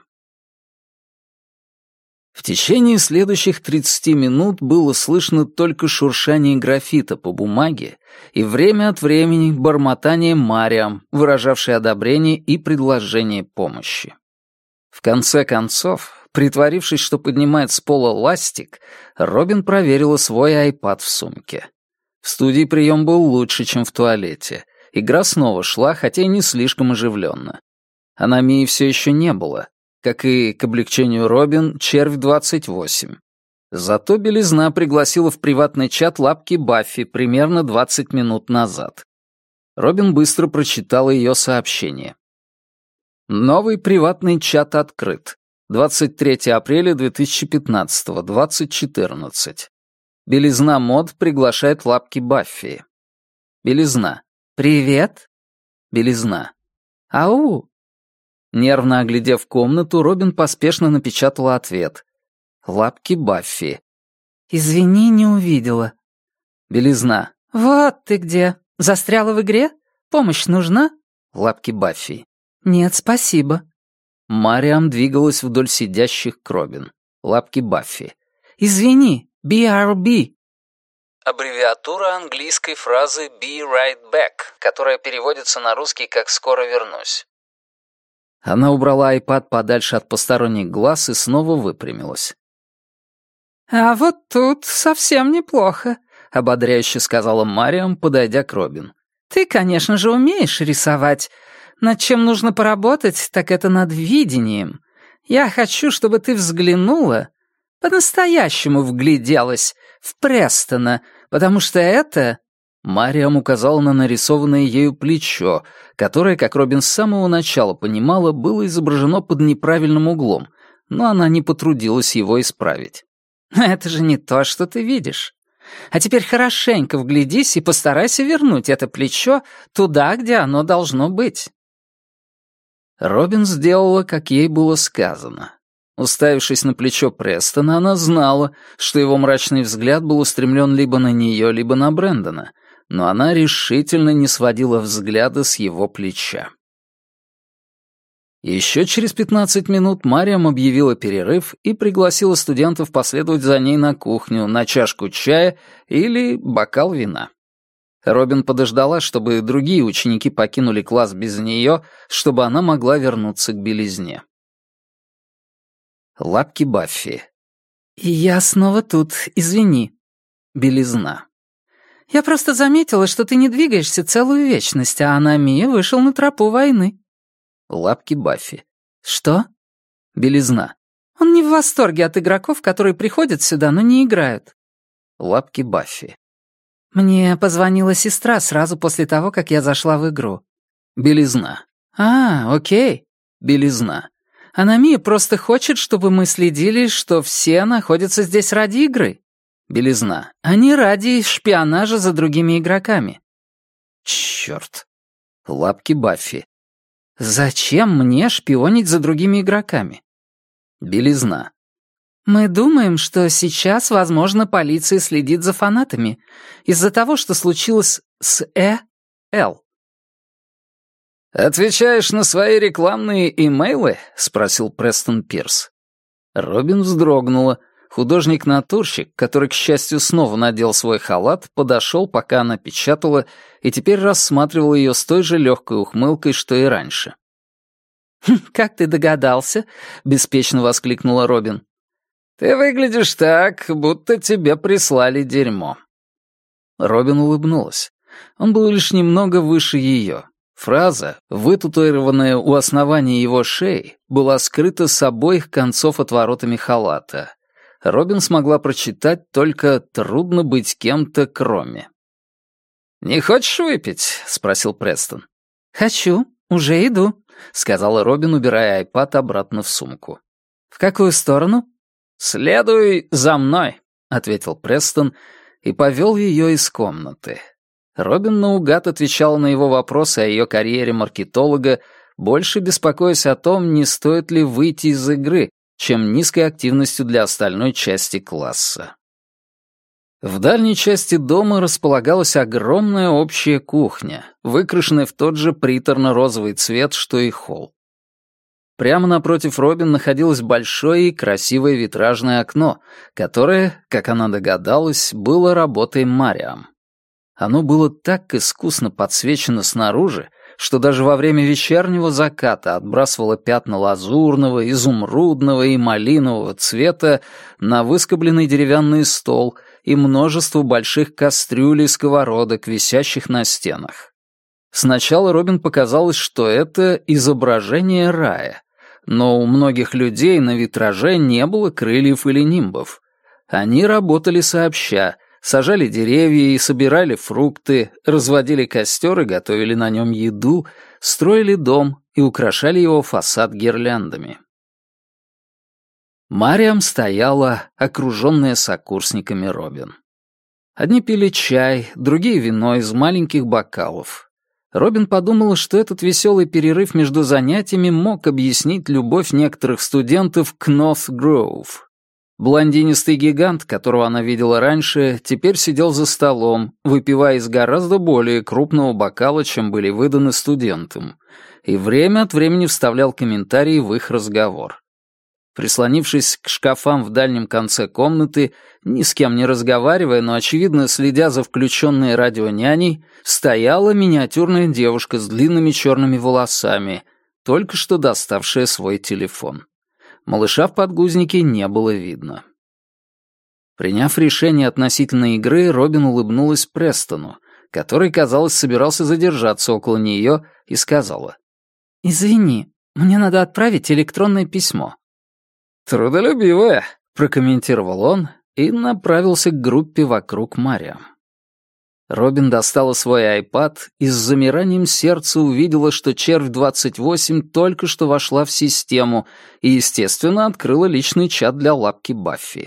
В течение следующих 30 минут было слышно только шуршание граффита по бумаге и время от времени бормотание Мариам, выражавшей одобрение и предложение помощи. В конце концов, притворившись, что поднимает с пола ластик, Робин проверила свой айпад в сумке. В студии прием был лучше, чем в туалете. Игра снова шла, хотя и не слишком оживленно. Аномии все еще не было. Как и, к облегчению Робин, червь 28. Зато белизна пригласила в приватный чат лапки Баффи примерно 20 минут назад. Робин быстро прочитала ее сообщение. Новый приватный чат открыт. 23 апреля 2015, 20:14. Белизна мод приглашает лапки Баффи. Белизна. «Привет?» Белизна. «Ау!» Нервно оглядев комнату, Робин поспешно напечатала ответ. Лапки Баффи. «Извини, не увидела». Белизна. «Вот ты где. Застряла в игре? Помощь нужна?» Лапки Баффи. «Нет, спасибо». Мариам двигалась вдоль сидящих к Робин. Лапки Баффи. «Извини, BRB». Аббревиатура английской фразы «be right back», которая переводится на русский как «скоро вернусь». Она убрала iPad подальше от посторонних глаз и снова выпрямилась. «А вот тут совсем неплохо», — ободряюще сказала Мариам, подойдя к Робин. «Ты, конечно же, умеешь рисовать. Над чем нужно поработать, так это над видением. Я хочу, чтобы ты взглянула, по-настоящему вгляделась в Престона, потому что это...» Мариам указала на нарисованное ею плечо, которое, как Робин с самого начала понимала, было изображено под неправильным углом, но она не потрудилась его исправить. «Это же не то, что ты видишь. А теперь хорошенько вглядись и постарайся вернуть это плечо туда, где оно должно быть». Робин сделала, как ей было сказано. Уставившись на плечо Престона, она знала, что его мрачный взгляд был устремлен либо на нее, либо на Брэндона, но она решительно не сводила взгляда с его плеча. Еще через 15 минут Мариам объявила перерыв и пригласила студентов последовать за ней на кухню на чашку чая или бокал вина. Робин подождала, чтобы другие ученики покинули класс без нее, чтобы она могла вернуться к белизне. Лапки Баффи. «Я снова тут, извини». Белизна. «Я просто заметила, что ты не двигаешься целую вечность, а Аномия вышел на тропу войны». Лапки Баффи. «Что?» Белизна. «Он не в восторге от игроков, которые приходят сюда, но не играют». Лапки Баффи. «Мне позвонила сестра сразу после того, как я зашла в игру». Белизна. Окей». Белизна. «Аномия просто хочет, чтобы мы следили, что все находятся здесь ради игры». Белизна. «А не ради шпионажа за другими игроками». Чёрт. Лапки Баффи. «Зачем мне шпионить за другими игроками?» Белизна. Мы думаем, что сейчас, возможно, полиция следит за фанатами из-за того, что случилось с Л. «Отвечаешь на свои рекламные имейлы?» — спросил Престон Пирс. Робин вздрогнула. Художник-натурщик, который, к счастью, снова надел свой халат, подошел, пока она печатала, и теперь рассматривал ее с той же легкой ухмылкой, что и раньше. «Как ты догадался?» — беспечно воскликнула Робин. «Ты выглядишь так, будто тебе прислали дерьмо». Робин улыбнулась. Он был лишь немного выше ее. Фраза, вытатуированная у основания его шеи, была скрыта с обоих концов отворотами халата. Робин смогла прочитать только «трудно быть кем-то, кроме». «Не хочешь выпить?» — спросил Престон. «Хочу, уже иду», — сказала Робин, убирая айпад обратно в сумку. «В какую сторону?» «Следуй за мной», — ответил Престон и повел ее из комнаты. Робин наугад отвечала на его вопросы о ее карьере маркетолога, больше беспокоясь о том, не стоит ли выйти из игры, чем низкой активностью для остальной части класса. В дальней части дома располагалась огромная общая кухня, выкрашенная в тот же приторно-розовый цвет, что и холл. Прямо напротив Робин находилось большое и красивое витражное окно, которое, как она догадалась, было работой Мариам. Оно было так искусно подсвечено снаружи, что даже во время вечернего заката отбрасывало пятна лазурного, изумрудного и малинового цвета на выскобленный деревянный стол и множество больших кастрюль и сковородок, висящих на стенах. Сначала Робин показалось, что это изображение рая, но у многих людей на витраже не было крыльев или нимбов. Они работали сообща, сажали деревья и собирали фрукты, разводили костер и готовили на нем еду, строили дом и украшали его фасад гирляндами. Мариам стояла, окруженная сокурсниками Робин. Одни пили чай, другие вино из маленьких бокалов. Робин подумала, что этот веселый перерыв между занятиями мог объяснить любовь некоторых студентов к North Grove. Блондинистый гигант, которого она видела раньше, теперь сидел за столом, выпивая из гораздо более крупного бокала, чем были выданы студентам, и время от времени вставлял комментарии в их разговор. Прислонившись к шкафам в дальнем конце комнаты, ни с кем не разговаривая, но, очевидно, следя за включенной радионяней, стояла миниатюрная девушка с длинными черными волосами, только что доставшая свой телефон. Малыша в подгузнике не было видно. Приняв решение относительно игры, Робин улыбнулась Престону, который, казалось, собирался задержаться около нее, и сказала: «Извини, мне надо отправить электронное письмо». «Трудолюбивая», — прокомментировал он и направился к группе вокруг Мариам. Робин достала свой айпад и с замиранием сердца увидела, что Червь-28 только что вошла в систему и, естественно, открыла личный чат для лапки Баффи.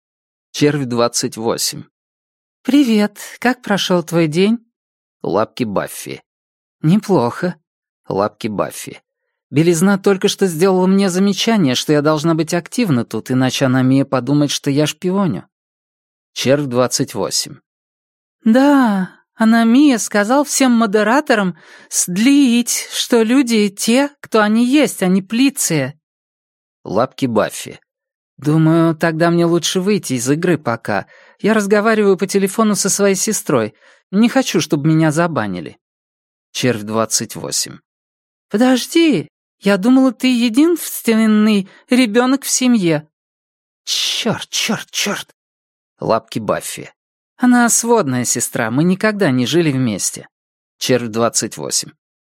Червь-28. «Привет, как прошел твой день?» Лапки Баффи. «Неплохо». Лапки Баффи. «Белизна только что сделала мне замечание, что я должна быть активна тут, иначе она Мия подумает, что я шпионю». Червь-28. «Да, Анамия сказал всем модераторам сдлить, что люди те, кто они есть, а не плиция». Лапки Баффи. «Думаю, тогда мне лучше выйти из игры пока. Я разговариваю по телефону со своей сестрой. Не хочу, чтобы меня забанили». Червь-28. «Подожди, я думала, ты единственный ребенок в семье». Черт. Лапки Баффи. «Она сводная сестра, мы никогда не жили вместе». Червь-28.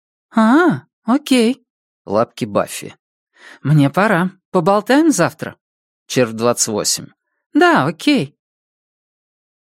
Окей». Лапки Баффи. «Мне пора. Поболтаем завтра?» Червь-28. «Да, окей».